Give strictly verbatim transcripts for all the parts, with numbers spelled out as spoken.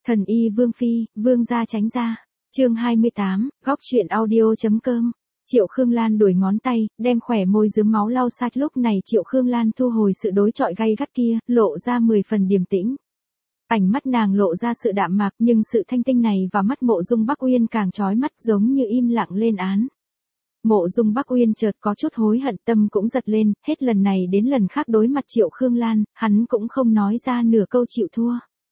Thần y Vương Phi, Vương gia tránh ra. Chương hai mươi tám, góc truyện audio.com. Triệu Khương Lan đuổi ngón tay, đem khỏe môi rướm máu lau sạch. Lúc này Triệu Khương Lan thu hồi sự đối chọi gay gắt kia, lộ ra mười phần điềm tĩnh. Ánh mắt nàng lộ ra sự đạm mạc, nhưng sự thanh tinh này vào mắt Mộ Dung Bắc Uyên càng chói mắt, giống như im lặng lên án. Mộ Dung Bắc Uyên chợt có chút hối hận, tâm cũng giật lên, hết lần này đến lần khác đối mặt Triệu Khương Lan, hắn cũng không nói ra nửa câu chịu thua.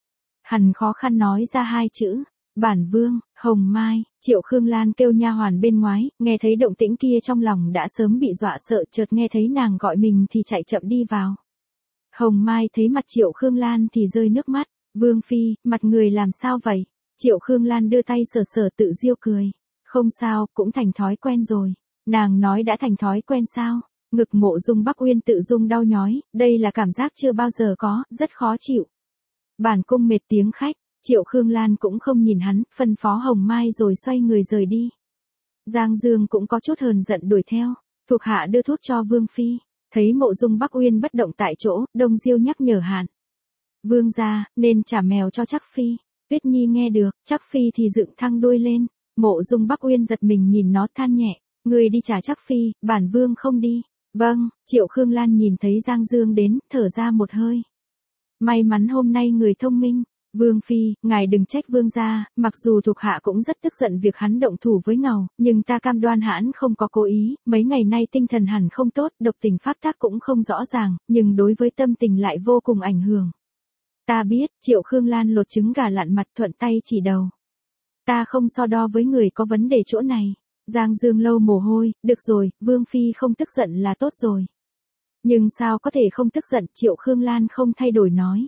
Hắn khó khăn nói ra hai chữ, bản vương, Hồng Mai. Triệu Khương Lan kêu nha hoàn bên ngoài, nghe thấy động tĩnh kia trong lòng đã sớm bị dọa sợ, chợt nghe thấy nàng gọi mình thì chạy chậm đi vào. Hồng Mai thấy mặt Triệu Khương Lan thì rơi nước mắt, Vương Phi, mặt người làm sao vậy? Triệu Khương Lan đưa tay sờ sờ tự giễu cười, không sao, cũng thành thói quen rồi. Nàng nói đã thành thói quen sao? Ngực Mộ Dung Bắc Uyên tự dung đau nhói, đây là cảm giác chưa bao giờ có, rất khó chịu. Bản cung mệt tiếng khách, Triệu Khương Lan cũng không nhìn hắn, phân phó Hồng Mai rồi xoay người rời đi. Giang Dương cũng có chút hờn giận đuổi theo, thuộc hạ đưa thuốc cho Vương Phi, thấy Mộ Dung Bắc Uyên bất động tại chỗ, Đông Diêu nhắc nhở hạn. Vương gia, nên trả mèo cho Trắc Phi. Tuyết Nhi nghe được, Trắc Phi thì dựng thăng đuôi lên, Mộ Dung Bắc Uyên giật mình nhìn nó than nhẹ, người đi trả Trắc Phi, bản vương không đi. Vâng, Triệu Khương Lan nhìn thấy Giang Dương đến, thở ra một hơi. May mắn hôm nay người thông minh. Vương Phi, ngài đừng trách vương gia, mặc dù thuộc hạ cũng rất tức giận việc hắn động thủ với Ngầu, nhưng ta cam đoan hãn không có cố ý, mấy ngày nay tinh thần hẳn không tốt, độc tình pháp tác cũng không rõ ràng, nhưng đối với tâm tình lại vô cùng ảnh hưởng. Ta biết, Triệu Khương Lan lột trứng gà lặn mặt thuận tay chỉ đầu. Ta không so đo với người có vấn đề chỗ này. Giang Dương lâu mồ hôi, được rồi, Vương Phi không tức giận là tốt rồi. Nhưng sao có thể không tức giận, Triệu Khương Lan không thay đổi nói.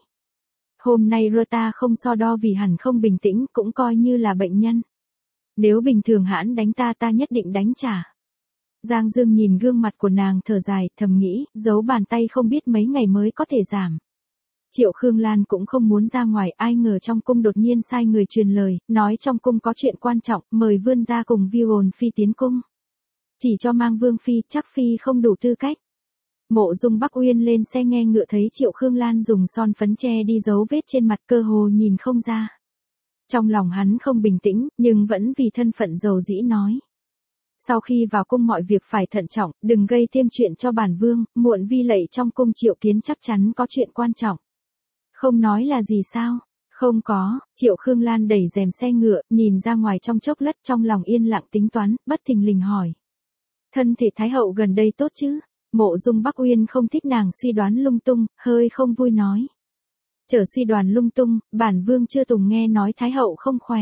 Hôm nay rơ ta không so đo vì hẳn không bình tĩnh, cũng coi như là bệnh nhân. Nếu bình thường hãn đánh ta ta nhất định đánh trả. Giang Dương nhìn gương mặt của nàng thở dài, thầm nghĩ, giấu bàn tay không biết mấy ngày mới có thể giảm. Triệu Khương Lan cũng không muốn ra ngoài, ai ngờ trong cung đột nhiên sai người truyền lời, nói trong cung có chuyện quan trọng, mời vươn ra cùng Vi Hồn Phi tiến cung. Chỉ cho mang Vương Phi, Trắc Phi không đủ tư cách. Mộ Dung Bắc Uyên lên xe nghe ngựa thấy Triệu Khương Lan dùng son phấn che đi dấu vết trên mặt, cơ hồ nhìn không ra. Trong lòng hắn không bình tĩnh, nhưng vẫn vì thân phận giàu dĩ nói. Sau khi vào cung mọi việc phải thận trọng, đừng gây thêm chuyện cho bản vương, muộn vi lạy trong cung Triệu Kiến chắc chắn có chuyện quan trọng. Không nói là gì sao? Không có. Triệu Khương Lan đẩy rèm xe ngựa, nhìn ra ngoài trong chốc lát, trong lòng yên lặng tính toán, bất thình lình hỏi. Thân thể Thái Hậu gần đây tốt chứ? Mộ Dung Bắc Uyên không thích nàng suy đoán lung tung, hơi không vui nói. Chớ suy đoán lung tung, bản vương chưa từng nghe nói Thái Hậu không khỏe.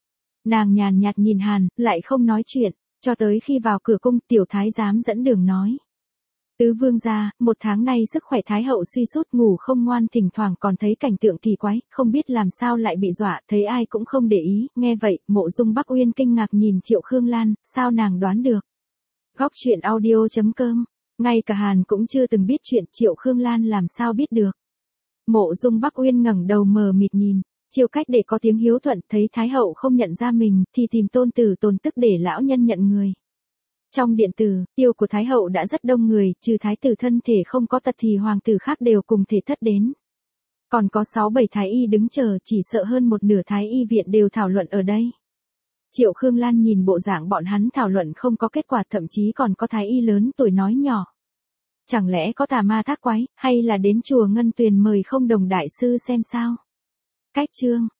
Nàng nhàn nhạt nhìn Hàn, lại không nói chuyện, cho tới khi vào cửa cung, tiểu thái giám dẫn đường nói. Tứ vương gia, một tháng nay sức khỏe Thái Hậu suy sút, ngủ không ngoan, thỉnh thoảng còn thấy cảnh tượng kỳ quái, không biết làm sao lại bị dọa, thấy ai cũng không để ý. Nghe vậy, Mộ Dung Bắc Uyên kinh ngạc nhìn Triệu Khương Lan, sao nàng đoán được? Góc truyện audio.com. Ngay cả Hàn cũng chưa từng biết chuyện, Triệu Khương Lan làm sao biết được. Mộ Dung Bắc Uyên ngẩng đầu mờ mịt nhìn, chiêu cách để có tiếng hiếu thuận, thấy Thái Hậu không nhận ra mình, thì tìm tôn tử tôn tức để lão nhân nhận người. Trong điện tử, tiêu của Thái Hậu đã rất đông người, trừ Thái tử thân thể không có tật thì hoàng tử khác đều cùng thể thất đến. Còn có sáu bảy Thái y đứng chờ, chỉ sợ hơn một nửa Thái y viện đều thảo luận ở đây. Triệu Khương Lan nhìn bộ dạng bọn hắn thảo luận không có kết quả, thậm chí còn có Thái y lớn tuổi nói nhỏ. Chẳng lẽ có tà ma thác quái, hay là đến chùa Ngân Tuyền mời Không Đồng đại sư xem sao? Cách chương.